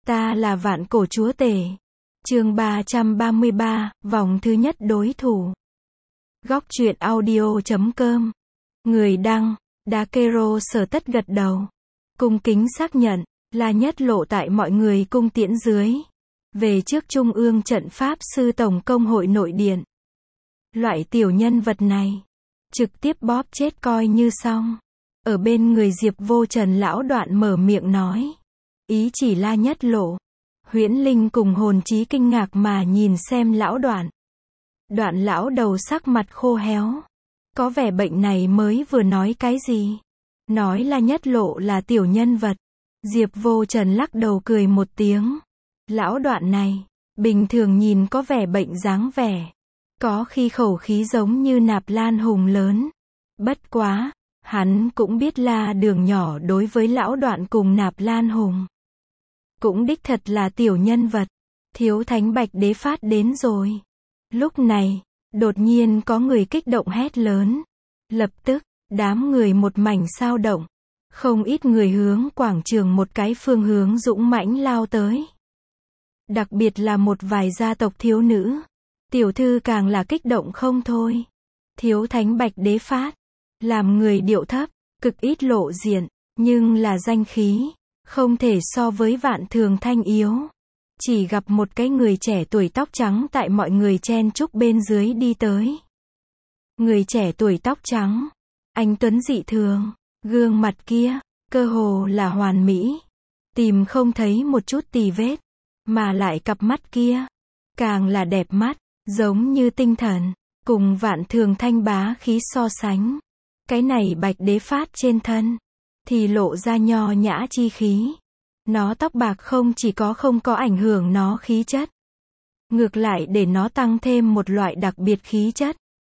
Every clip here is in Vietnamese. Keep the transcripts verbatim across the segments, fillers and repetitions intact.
Ta là vạn cổ chúa tể. Chương ba trăm ba mươi ba, vòng thứ nhất đối thủ. Góc truyện audio chấm com. Người đăng, Dakero Sở Tất gật đầu. Cung kính xác nhận, là nhất lộ tại mọi người cung tiễn dưới. Về trước Trung ương trận Pháp Sư Tổng Công hội nội điện. Loại tiểu nhân vật này, trực tiếp bóp chết coi như xong. Ở bên người Diệp Vô Trần lão Đoạn mở miệng nói. Ý chỉ La Nhất Lộ. Huyễn Linh cùng hồn trí kinh ngạc mà nhìn xem lão Đoạn. Đoạn lão đầu sắc mặt khô héo. Có vẻ bệnh này mới vừa nói cái gì? Nói La Nhất Lộ là tiểu nhân vật. Diệp Vô Trần lắc đầu cười một tiếng. Lão Đoạn này, bình thường nhìn có vẻ bệnh dáng vẻ. Có khi khẩu khí giống như Nạp Lan Hùng lớn. Bất quá, hắn cũng biết La Đường nhỏ đối với lão Đoạn cùng Nạp Lan Hùng. Cũng đích thật là tiểu nhân vật. Thiếu thánh Bạch Đế Phát đến rồi. Lúc này, đột nhiên có người kích động hét lớn. Lập tức, đám người một mảnh sao động. Không ít người hướng quảng trường một cái phương hướng dũng mãnh lao tới. Đặc biệt là một vài gia tộc thiếu nữ. Tiểu thư càng là kích động không thôi. Thiếu thánh Bạch Đế Phát. Làm người điệu thấp, cực ít lộ diện, nhưng là danh khí. Không thể so với Vạn Thường Thanh yếu. Chỉ gặp một cái người trẻ tuổi tóc trắng tại mọi người chen chúc bên dưới đi tới. Người trẻ tuổi tóc trắng. Anh tuấn dị thường. Gương mặt kia, cơ hồ là hoàn mỹ. Tìm không thấy một chút tì vết. Mà lại cặp mắt kia. Càng là đẹp mắt, giống như tinh thần. Cùng Vạn Thường Thanh bá khí so sánh. Cái này Bạch Đế Phát trên thân. Thì lộ ra nho nhã chi khí. Nó tóc bạc không chỉ có không có ảnh hưởng nó khí chất. Ngược lại để nó tăng thêm một loại đặc biệt khí chất.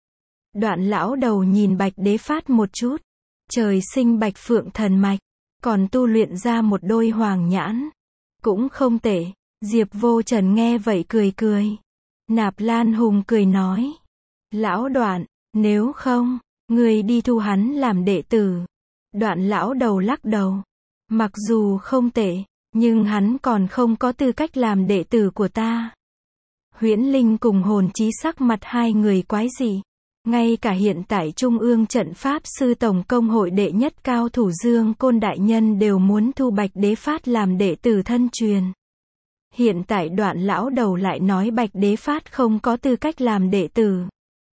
Đoạn lão đầu nhìn Bạch Đế Phát một chút. Trời sinh Bạch Phượng thần mạch. Còn tu luyện ra một đôi hoàng nhãn. Cũng không tệ. Diệp Vô Trần nghe vậy cười cười. Nạp Lan Hùng cười nói. Lão Đoạn, nếu không, người đi thu hắn làm đệ tử. Đoạn lão đầu lắc đầu. Mặc dù không tệ, nhưng hắn còn không có tư cách làm đệ tử của ta. Huyễn Linh cùng hồn trí sắc mặt hai người quái dị. Ngay cả hiện tại Trung ương trận Pháp Sư Tổng Công hội đệ nhất cao thủ Dương Côn Đại Nhân đều muốn thu Bạch Đế Phát làm đệ tử thân truyền. Hiện tại Đoạn lão đầu lại nói Bạch Đế Phát không có tư cách làm đệ tử.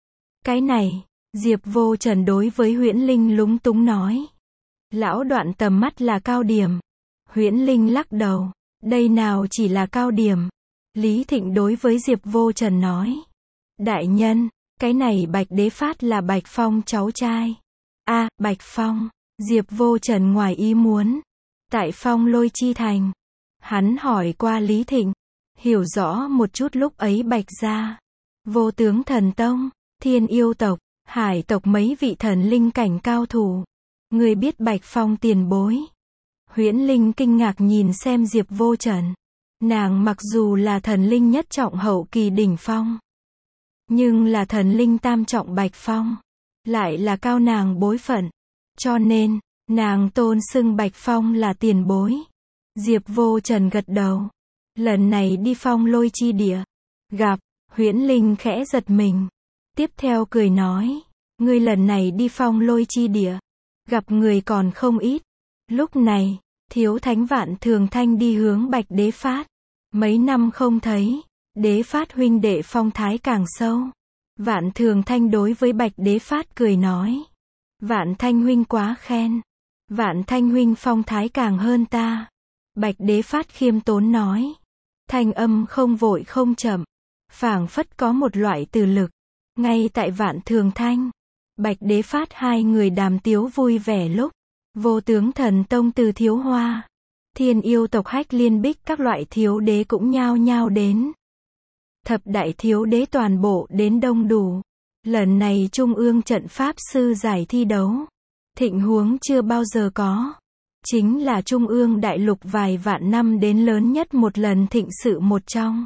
Cái này, Diệp Vô Trần đối với Huyễn Linh lúng túng nói. Lão Đoạn tầm mắt là cao điểm. Huyễn Linh lắc đầu. Đây nào chỉ là cao điểm. Lý Thịnh đối với Diệp Vô Trần nói. Đại nhân, cái này Bạch Đế Phát là Bạch Phong cháu trai. A, à, Bạch Phong. Diệp Vô Trần ngoài ý muốn. Tại Phong Lôi Chi Thành. Hắn hỏi qua Lý Thịnh. Hiểu rõ một chút lúc ấy Bạch gia. Vô Tướng Thần Tông. Thiên Yêu tộc. Hải tộc mấy vị thần linh cảnh cao thủ. Người biết Bạch Phong tiền bối. Huyễn Linh kinh ngạc nhìn xem Diệp Vô Trần. Nàng mặc dù là thần linh nhất trọng hậu kỳ đỉnh phong. Nhưng là thần linh tam trọng Bạch Phong. Lại là cao nàng bối phận. Cho nên, nàng tôn xưng Bạch Phong là tiền bối. Diệp Vô Trần gật đầu. Lần này đi Phong Lôi Chi Địa. Gặp, Huyễn Linh khẽ giật mình. Tiếp theo cười nói. Ngươi lần này đi Phong Lôi Chi Địa. Gặp người còn không ít. Lúc này, thiếu thánh Vạn Thường Thanh đi hướng Bạch Đế Phát. Mấy năm không thấy, Đế Phát huynh đệ phong thái càng sâu. Vạn Thường Thanh đối với Bạch Đế Phát cười nói. Vạn Thanh huynh quá khen. Vạn Thanh huynh phong thái càng hơn ta. Bạch Đế Phát khiêm tốn nói. Thanh âm không vội không chậm. Phảng phất có một loại từ lực. Ngay tại Vạn Thường Thanh. Bạch Đế Phát hai người đàm tiếu vui vẻ lúc. Vô Tướng Thần Tông từ Thiếu Hoa. Thiên Yêu tộc Hách Liên Bích các loại thiếu đế cũng nhao nhao đến. Thập đại thiếu đế toàn bộ đến đông đủ. Lần này Trung ương trận Pháp Sư giải thi đấu. Thịnh huống chưa bao giờ có. Chính là Trung ương đại lục vài vạn năm đến lớn nhất một lần thịnh sự một trong.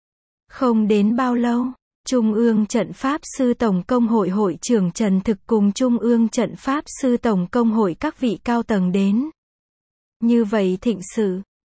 Không đến bao lâu. Trung ương trận Pháp Sư Tổng Công hội hội trưởng Trần Thực cùng Trung ương trận Pháp Sư Tổng Công hội các vị cao tầng đến. Như vậy thịnh sự,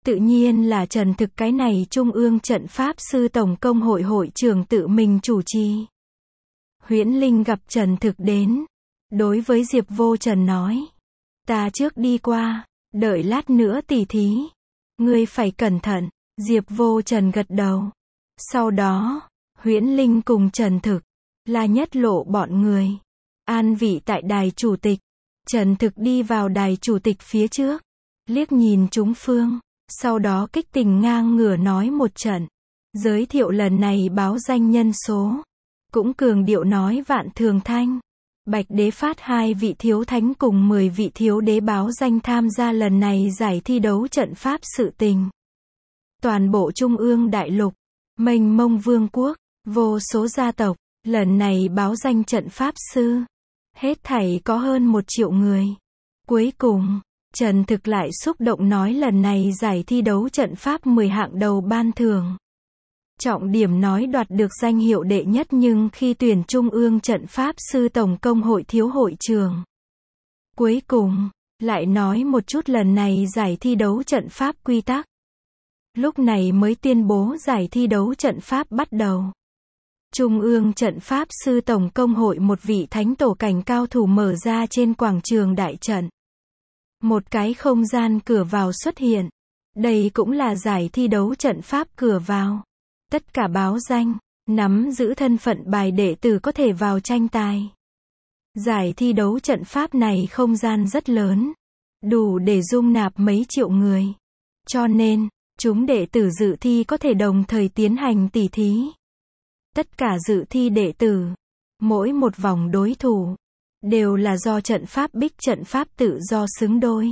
Tự nhiên là Trần Thực cái này Trung ương trận pháp sư tổng công hội hội trưởng tự mình chủ trì. Huyễn Linh gặp Trần Thực đến. Đối với Diệp Vô Trần nói. Ta trước đi qua, đợi lát nữa tỉ thí. Ngươi phải cẩn thận. Diệp Vô Trần gật đầu. Sau đó, Huyễn Linh cùng Trần Thực, La Nhất Lộ bọn người, an vị tại đài chủ tịch. Trần Thực đi vào đài chủ tịch phía trước, liếc nhìn chúng phương, sau đó kích tình ngang ngửa nói một trận, giới thiệu lần này báo danh nhân số, cũng cường điệu nói Vạn Thường Thanh, Bạch Đế Phát hai vị thiếu thánh cùng mười vị thiếu đế báo danh tham gia lần này giải thi đấu trận pháp sự tình. Toàn bộ Trung ương đại lục, mênh mông vương quốc, vô số gia tộc, lần này báo danh trận pháp sư. Hết thảy có hơn một triệu người. Cuối cùng, Trần Thực lại xúc động nói lần này giải thi đấu trận pháp mười hạng đầu ban thưởng. Trọng điểm nói đoạt được danh hiệu đệ nhất nhưng khi tuyển Trung ương trận pháp sư tổng công hội thiếu hội trưởng. Cuối cùng, lại nói một chút lần này giải thi đấu trận pháp quy tắc. Lúc này mới tuyên bố giải thi đấu trận pháp bắt đầu. Trung ương trận pháp sư tổng công hội một vị thánh tổ cảnh cao thủ mở ra trên quảng trường đại trận. Một cái không gian cửa vào xuất hiện. Đây cũng là giải thi đấu trận pháp cửa vào. Tất cả báo danh, nắm giữ thân phận bài đệ tử có thể vào tranh tài. Giải thi đấu trận pháp này không gian rất lớn. Đủ để dung nạp mấy triệu người. Cho nên, chúng đệ tử dự thi có thể đồng thời tiến hành tỉ thí. Tất cả dự thi đệ tử, mỗi một vòng đối thủ, đều là do trận pháp bích trận pháp tự do xứng đôi.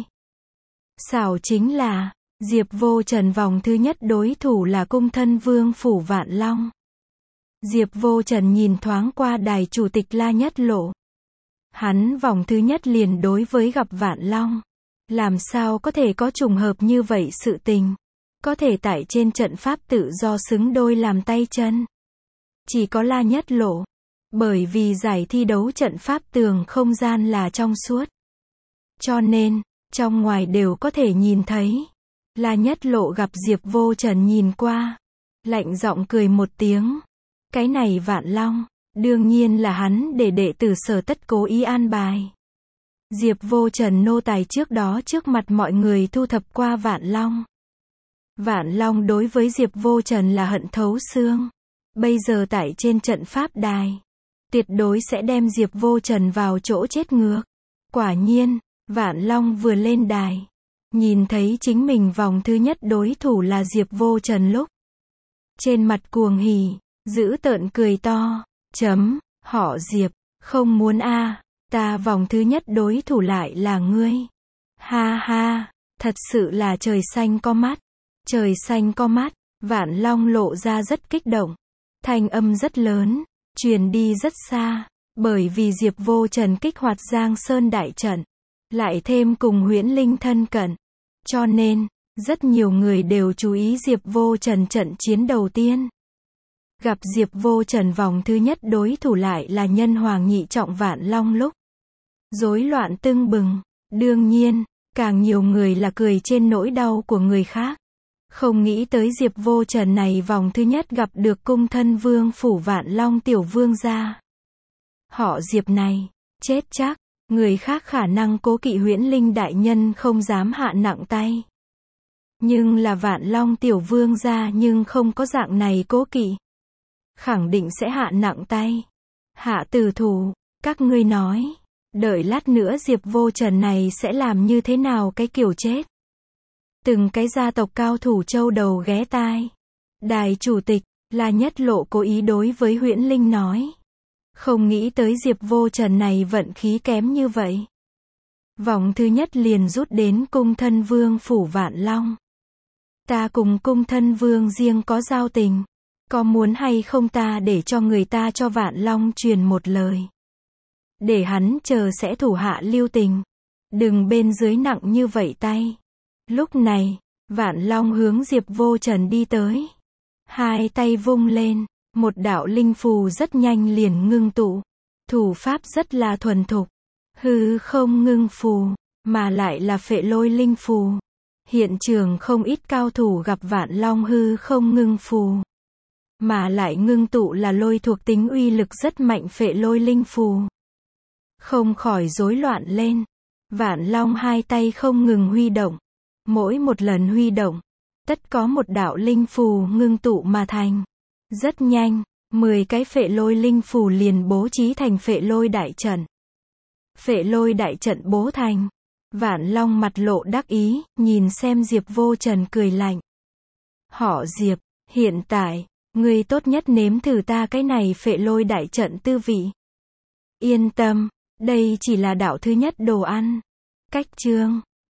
Xảo chính là, Diệp Vô Trần vòng thứ nhất đối thủ là cung thân vương phủ Vạn Long. Diệp Vô Trần nhìn thoáng qua đài chủ tịch La Nhất Lộ. Hắn vòng thứ nhất liền đối với gặp Vạn Long. Làm sao có thể có trùng hợp như vậy sự tình. Có thể tại trên trận pháp tự do xứng đôi làm tay chân. Chỉ có La Nhất Lộ. Bởi vì giải thi đấu trận pháp tường không gian là trong suốt. Cho nên, trong ngoài đều có thể nhìn thấy. La Nhất Lộ gặp Diệp Vô Trần nhìn qua. Lạnh giọng cười một tiếng. Cái này Vạn Long, đương nhiên là hắn để đệ tử Sở Tất cố ý an bài. Diệp Vô Trần nô tài trước đó trước mặt mọi người thu thập qua Vạn Long. Vạn Long đối với Diệp Vô Trần là hận thấu xương. Bây giờ tại trên trận pháp đài, tuyệt đối sẽ đem Diệp Vô Trần vào chỗ chết ngược. Quả nhiên, Vạn Long vừa lên đài, nhìn thấy chính mình vòng thứ nhất đối thủ là Diệp Vô Trần lúc. Trên mặt cuồng hỉ, giữ tợn cười to, chấm, họ Diệp, không muốn a, ta vòng thứ nhất đối thủ lại là ngươi. Ha ha, thật sự là trời xanh có mắt. Trời xanh có mắt, Vạn Long lộ ra rất kích động. Thanh âm rất lớn, truyền đi rất xa, bởi vì Diệp Vô Trần kích hoạt Giang Sơn đại trận, lại thêm cùng Huyễn Linh thân cận. Cho nên, rất nhiều người đều chú ý Diệp Vô Trần trận chiến đầu tiên. Gặp Diệp Vô Trần vòng thứ nhất đối thủ lại là nhân hoàng nhị trọng Vạn Long lúc. Rối loạn tưng bừng, đương nhiên, càng nhiều người là cười trên nỗi đau của người khác. Không nghĩ tới Diệp Vô Trần này vòng thứ nhất gặp được cung thân vương phủ Vạn Long tiểu vương gia. Họ Diệp này, chết chắc, người khác khả năng cố kỵ Huyễn Linh đại nhân không dám hạ nặng tay. Nhưng là Vạn Long tiểu vương gia nhưng không có dạng này cố kỵ. Khẳng định sẽ hạ nặng tay. Hạ tử thủ, các ngươi nói, đợi lát nữa Diệp Vô Trần này sẽ làm như thế nào cái kiểu chết. Từng cái gia tộc cao thủ châu đầu ghé tai. Đài chủ tịch, La Nhất Lộ cố ý đối với Huyễn Linh nói. Không nghĩ tới Diệp Vô Trần này vận khí kém như vậy. Vòng thứ nhất liền rút đến cung thân vương phủ Vạn Long. Ta cùng cung thân vương riêng có giao tình. Có muốn hay không ta để cho người ta cho Vạn Long truyền một lời. Để hắn chờ sẽ thủ hạ lưu tình. Đừng bên dưới nặng như vậy tay. Lúc này, Vạn Long hướng Diệp Vô Trần đi tới. Hai tay vung lên, một đạo linh phù rất nhanh liền ngưng tụ. Thủ pháp rất là thuần thục. Hư không ngưng phù, mà lại là phệ lôi linh phù. Hiện trường không ít cao thủ gặp Vạn Long hư không ngưng phù. Mà lại ngưng tụ là lôi thuộc tính uy lực rất mạnh phệ lôi linh phù. Không khỏi rối loạn lên. Vạn Long hai tay không ngừng huy động. Mỗi một lần huy động, tất có một đạo linh phù ngưng tụ mà thành. Rất nhanh, mười cái phệ lôi linh phù liền bố trí thành phệ lôi đại trận. Phệ lôi đại trận bố thành. Vạn Long mặt lộ đắc ý, nhìn xem Diệp Vô Trần cười lạnh. Họ Diệp, hiện tại, ngươi tốt nhất nếm thử ta cái này phệ lôi đại trận tư vị. Yên tâm, đây chỉ là đạo thứ nhất đồ ăn. Cách chương